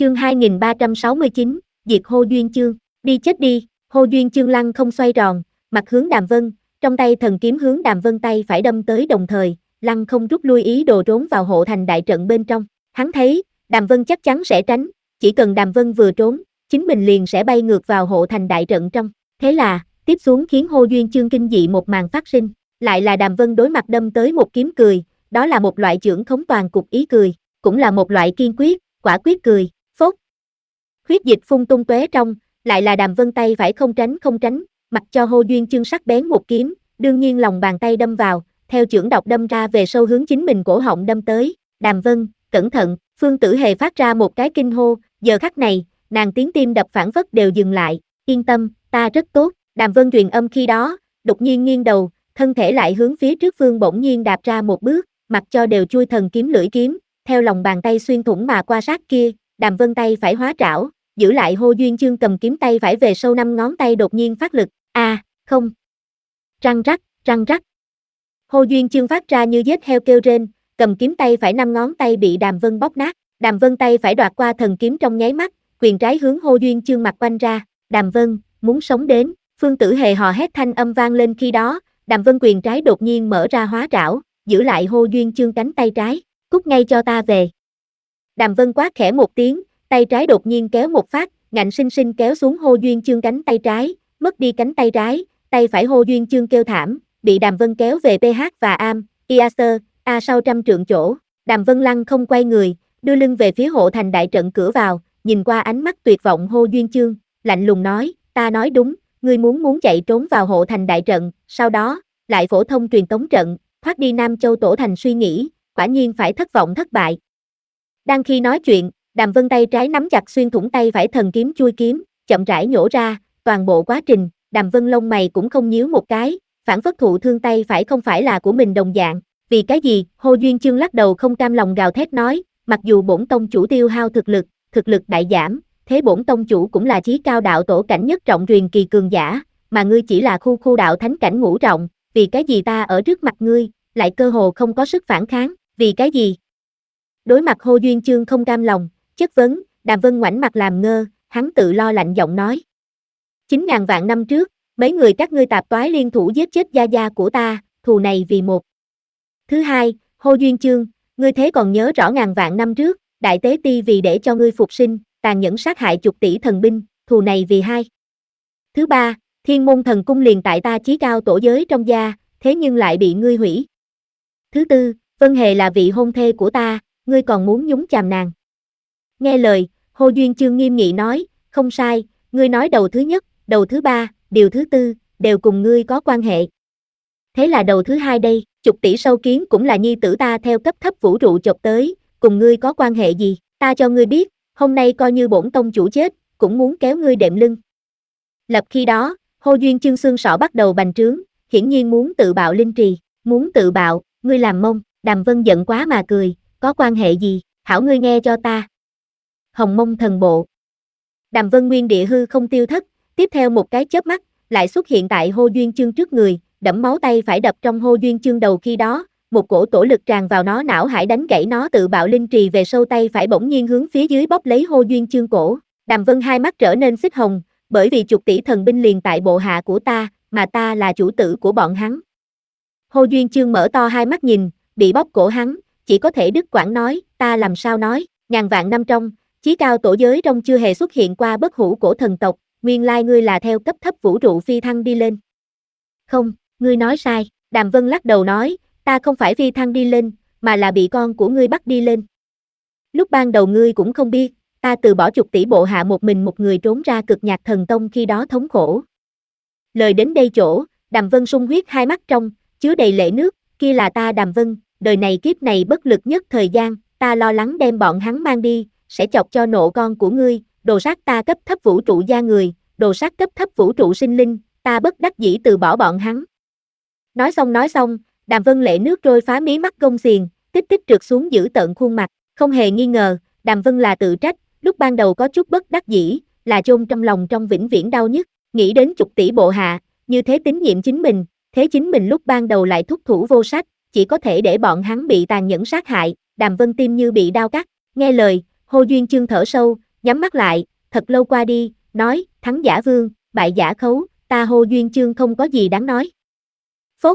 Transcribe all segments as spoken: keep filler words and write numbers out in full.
Chương hai nghìn ba trăm sáu mươi chín, diệt Hô Duyên Chương, đi chết đi. Hô Duyên Chương lăng không xoay tròn, mặt hướng Đàm Vân, trong tay thần kiếm hướng Đàm Vân tay phải đâm tới đồng thời, lăng không rút lui ý đồ trốn vào hộ thành đại trận bên trong. Hắn thấy, Đàm Vân chắc chắn sẽ tránh, chỉ cần Đàm Vân vừa trốn, chính mình liền sẽ bay ngược vào hộ thành đại trận trong. Thế là, tiếp xuống khiến Hô Duyên Chương kinh dị một màn phát sinh, lại là Đàm Vân đối mặt đâm tới một kiếm cười, đó là một loại chưởng khống toàn cục ý cười, cũng là một loại kiên quyết, quả quyết cười. Phốt. Huyết dịch phun tung tóe trong, lại là Đàm Vân tay phải không tránh không tránh, mặc cho Hô Duyên Chương sắc bén một kiếm, đương nhiên lòng bàn tay đâm vào, theo chưởng độc đâm ra về sâu hướng chính mình cổ họng đâm tới. Đàm Vân, cẩn thận. Phương Tử Hề phát ra một cái kinh hô, giờ khắc này, nàng tiếng tim đập phảng phất đều dừng lại. Yên tâm, ta rất tốt. Đàm Vân truyền âm khi đó, đột nhiên nghiêng đầu, thân thể lại hướng phía trước phương bỗng nhiên đạp ra một bước, mặc cho đều chui thần kiếm lưỡi kiếm, theo lòng bàn tay xuyên thủng mà qua sát kia. Đàm Vân tay phải hóa trảo, giữ lại Hô Duyên Chương cầm kiếm tay phải về sau năm ngón tay đột nhiên phát lực. A, à, không. Răng rắc, răng rắc. Hô Duyên Chương phát ra như giết heo kêu rên, cầm kiếm tay phải năm ngón tay bị Đàm Vân bóp nát. Đàm Vân tay phải đoạt qua thần kiếm trong nháy mắt, quyền trái hướng Hô Duyên Chương mặt quanh ra. Đàm Vân, muốn sống đến. Phương Tử Hề hò hét thanh âm vang lên khi đó, Đàm Vân quyền trái đột nhiên mở ra hóa trảo, giữ lại Hô Duyên Chương cánh tay trái. Cút ngay cho ta về. Đàm Vân quát khẽ một tiếng, tay trái đột nhiên kéo một phát, ngạnh sinh sinh kéo xuống Hô Duyên Chương cánh tay trái, mất đi cánh tay trái, tay phải Hô Duyên Chương kêu thảm, bị Đàm Vân kéo về pê hát và am, Iaser, A sau trăm trượng chỗ. Đàm Vân lăng không quay người, đưa lưng về phía hộ thành đại trận cửa vào, nhìn qua ánh mắt tuyệt vọng Hô Duyên Chương, lạnh lùng nói, ta nói đúng, ngươi muốn muốn chạy trốn vào hộ thành đại trận, sau đó, lại phổ thông truyền tống trận, thoát đi Nam Châu Tổ thành suy nghĩ, quả nhiên phải thất vọng thất bại. Đang khi nói chuyện, Đàm Vân tay trái nắm chặt xuyên thủng tay phải thần kiếm chui kiếm, chậm rãi nhổ ra, toàn bộ quá trình, Đàm Vân lông mày cũng không nhíu một cái, phản phất thụ thương tay phải không phải là của mình đồng dạng, vì cái gì? Hô Duyên Chương lắc đầu không cam lòng gào thét nói, mặc dù bổn tông chủ tiêu hao thực lực, thực lực đại giảm, thế bổn tông chủ cũng là chí cao đạo tổ cảnh nhất trọng truyền kỳ cường giả, mà ngươi chỉ là khu khu đạo thánh cảnh ngũ trọng, vì cái gì ta ở trước mặt ngươi, lại cơ hồ không có sức phản kháng, vì cái gì? Đối mặt Hô Duyên Chương không cam lòng, chất vấn, Đàm Vân ngoảnh mặt làm ngơ, hắn tự lo lạnh giọng nói. Chín ngàn vạn năm trước, mấy người các ngươi tạp toái liên thủ giết chết gia gia của ta, thù này vì một. Thứ hai, Hô Duyên Chương, ngươi thế còn nhớ rõ ngàn vạn năm trước, Đại Tế Ti vì để cho ngươi phục sinh, tàn nhẫn sát hại chục tỷ thần binh, thù này vì hai. Thứ ba, Thiên Môn Thần Cung liền tại ta chí cao tổ giới trong gia, thế nhưng lại bị ngươi hủy. Thứ tư, Vân Hề là vị hôn thê của ta, ngươi còn muốn nhúng chàm nàng. Nghe lời, Hô Duyên Chương nghiêm nghị nói, không sai, ngươi nói đầu thứ nhất, đầu thứ ba, điều thứ tư, đều cùng ngươi có quan hệ. Thế là đầu thứ hai đây, chục tỷ sâu kiến cũng là nhi tử ta theo cấp thấp vũ trụ chộp tới, cùng ngươi có quan hệ gì, ta cho ngươi biết, hôm nay coi như bổn tông chủ chết, cũng muốn kéo ngươi đệm lưng. Lập khi đó, Hô Duyên Chương xương sọ bắt đầu bành trướng, hiển nhiên muốn tự bạo linh trì, muốn tự bạo, ngươi làm mông. Đàm Vân giận quá mà cười, có quan hệ gì, hảo ngươi nghe cho ta. Hồng Mông Thần Bộ. Đàm Vân nguyên địa hư không tiêu thất, tiếp theo một cái chớp mắt, lại xuất hiện tại Hô Duyên Chương trước người, đẫm máu tay phải đập trong Hô Duyên Chương đầu khi đó, một cổ tổ lực tràn vào nó não hải đánh gãy nó tự bạo linh trì về sâu tay phải bỗng nhiên hướng phía dưới bóp lấy Hô Duyên Chương cổ. Đàm Vân hai mắt trở nên xích hồng, bởi vì chục tỷ thần binh liền tại bộ hạ của ta, mà ta là chủ tử của bọn hắn. Hô Duyên Chương mở to hai mắt nhìn, bị bóp cổ hắn, chỉ có thể đứt quãng nói, ta làm sao nói, ngàn vạn năm trong, chí cao tổ giới trong chưa hề xuất hiện qua bất hủ cổ thần tộc, nguyên lai ngươi là theo cấp thấp vũ trụ phi thăng đi lên. Không, ngươi nói sai, Đàm Vân lắc đầu nói, ta không phải phi thăng đi lên, mà là bị con của ngươi bắt đi lên. Lúc ban đầu ngươi cũng không biết, ta từ bỏ chục tỷ bộ hạ một mình một người trốn ra cực nhạc thần tông khi đó thống khổ. Lời đến đây chỗ, Đàm Vân sung huyết hai mắt trong, chứa đầy lệ nước, kia là ta Đàm Vân, đời này kiếp này bất lực nhất thời gian, ta lo lắng đem bọn hắn mang đi, sẽ chọc cho nộ con của ngươi, đồ sát ta cấp thấp vũ trụ gia người, đồ sát cấp thấp vũ trụ sinh linh, ta bất đắc dĩ từ bỏ bọn hắn. Nói xong nói xong, Đàm Vân lệ nước trôi phá mí mắt gông xiềng, tích tích trượt xuống giữ tợn khuôn mặt, không hề nghi ngờ, Đàm Vân là tự trách, lúc ban đầu có chút bất đắc dĩ, là chôn trong lòng trong vĩnh viễn đau nhức, nghĩ đến chục tỷ bộ hạ, như thế tín nhiệm chính mình, thế chính mình lúc ban đầu lại thúc thủ vô sách, chỉ có thể để bọn hắn bị tàn nhẫn sát hại, Đàm Vân tim như bị đao cắt, nghe lời, Hô Duyên Chương thở sâu, nhắm mắt lại, thật lâu qua đi, nói, thắng giả vương, bại giả khấu, ta Hô Duyên Chương không có gì đáng nói. Phốt.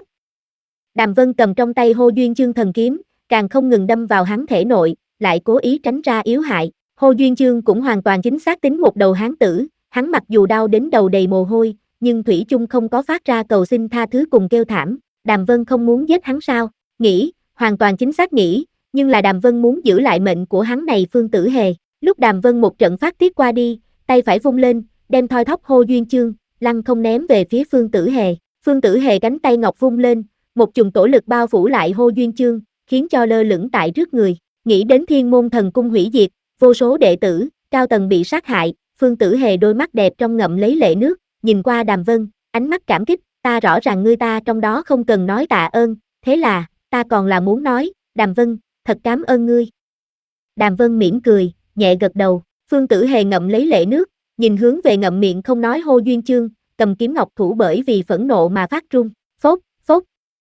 Đàm Vân cầm trong tay Hô Duyên Chương thần kiếm, càng không ngừng đâm vào hắn thể nội, lại cố ý tránh ra yếu hại. Hô Duyên Chương cũng hoàn toàn chính xác tính một đầu hán tử, hắn mặc dù đau đến đầu đầy mồ hôi, nhưng thủy chung không có phát ra cầu xin tha thứ cùng kêu thảm. Đàm Vân không muốn giết hắn sao? Nghĩ, hoàn toàn chính xác nghĩ, nhưng là Đàm Vân muốn giữ lại mệnh của hắn này Phương Tử Hề. Lúc Đàm Vân một trận phát tiết qua đi, tay phải vung lên, đem thoi thóp Hô Duyên Chương, lăng không ném về phía Phương Tử Hề. Phương Tử Hề cánh tay ngọc vung lên, một chùm tổ lực bao phủ lại Hô Duyên Chương, khiến cho lơ lửng tại trước người. Nghĩ đến Thiên Môn Thần Cung hủy diệt, vô số đệ tử, cao tầng bị sát hại, Phương Tử Hề đôi mắt đẹp trong ngậm lấy lệ nước, nhìn qua Đàm Vân, ánh mắt cảm kích, ta rõ ràng ngươi ta trong đó không cần nói tạ ơn, thế là, ta còn là muốn nói, Đàm Vân, thật cảm ơn ngươi. Đàm Vân mỉm cười, nhẹ gật đầu, Phương Tử Hề ngậm lấy lệ nước, nhìn hướng về ngậm miệng không nói Hô Duyên Chương, cầm kiếm ngọc thủ bởi vì phẫn nộ mà phát run, phốt, phốt.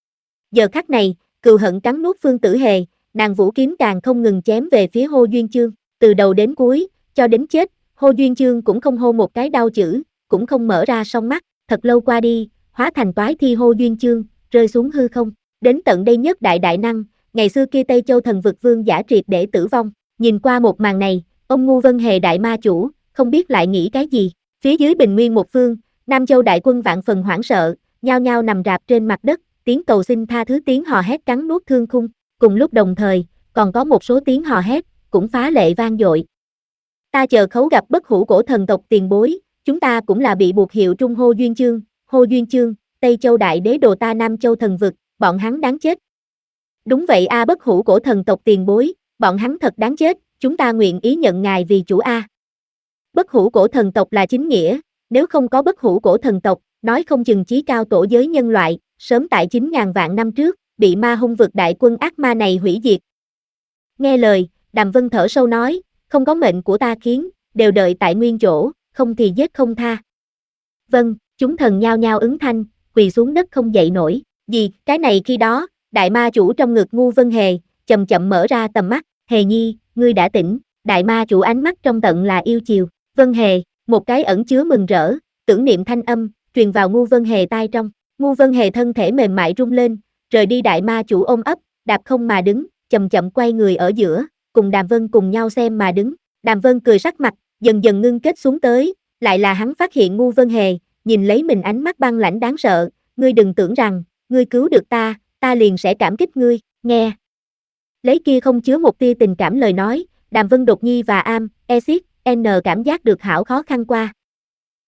Giờ khắc này, cừu hận cắn nuốt Phương Tử Hề, nàng vũ kiếm càng không ngừng chém về phía Hô Duyên Chương, từ đầu đến cuối, cho đến chết, Hô Duyên Chương cũng không hô một cái đau chữ, cũng không mở ra song mắt, thật lâu qua đi, hóa thành toái thi Hô Duyên Chương, rơi xuống hư không. Đến tận đây nhất đại đại năng, ngày xưa kia Tây Châu thần vực vương giả triệt để tử vong, nhìn qua một màn này, ông Ngu Vân Hề đại ma chủ, không biết lại nghĩ cái gì. Phía dưới bình nguyên một phương, Nam Châu đại quân vạn phần hoảng sợ, nhao nhao nằm rạp trên mặt đất, tiếng cầu xin tha thứ tiếng hò hét cắn nuốt thương khung, cùng lúc đồng thời, còn có một số tiếng hò hét, cũng phá lệ vang dội. Ta chờ khấu gặp bất hủ cổ thần tộc tiền bối, chúng ta cũng là bị buộc hiệu trung Hô Duyên Chương, Hô Duyên Chương, Tây Châu đại đế đồ ta Nam Châu thần vực, bọn hắn đáng chết. Đúng vậy a bất hủ cổ thần tộc tiền bối, bọn hắn thật đáng chết, chúng ta nguyện ý nhận ngài vì chủ a. Bất hủ cổ thần tộc là chính nghĩa, nếu không có bất hủ cổ thần tộc, nói không chừng chí cao tổ giới nhân loại, sớm tại chín ngàn vạn năm trước, bị ma hung vực đại quân ác ma này hủy diệt. Nghe lời, Đàm Vân thở sâu nói, không có mệnh của ta khiến, đều đợi tại nguyên chỗ, không thì giết không tha. Vâng, chúng thần nhao nhao ứng thanh, quỳ xuống đất không dậy nổi, gì, cái này khi đó, đại ma chủ trong ngực Ngu Vân Hề, chậm chậm mở ra tầm mắt, Hề Nhi, ngươi đã tỉnh, đại ma chủ ánh mắt trong tận là yêu chiều, Vân Hề, một cái ẩn chứa mừng rỡ, tưởng niệm thanh âm, truyền vào Ngu Vân Hề tai trong, Ngu Vân Hề thân thể mềm mại rung lên, rời đi đại ma chủ ôm ấp, đạp không mà đứng, chậm chậm quay người ở giữa, cùng Đàm Vân cùng nhau xem mà đứng, Đàm Vân cười sắc mặt, dần dần ngưng kết xuống tới, lại là hắn phát hiện Ngu Vân Hề, nhìn lấy mình ánh mắt băng lãnh đáng sợ, ngươi đừng tưởng rằng, ngươi cứu được ta, ta liền sẽ cảm kích ngươi, nghe. Lấy kia không chứa một tia tình cảm lời nói, Đàm Vân đột nhi và am, exit, n cảm giác được hảo khó khăn qua,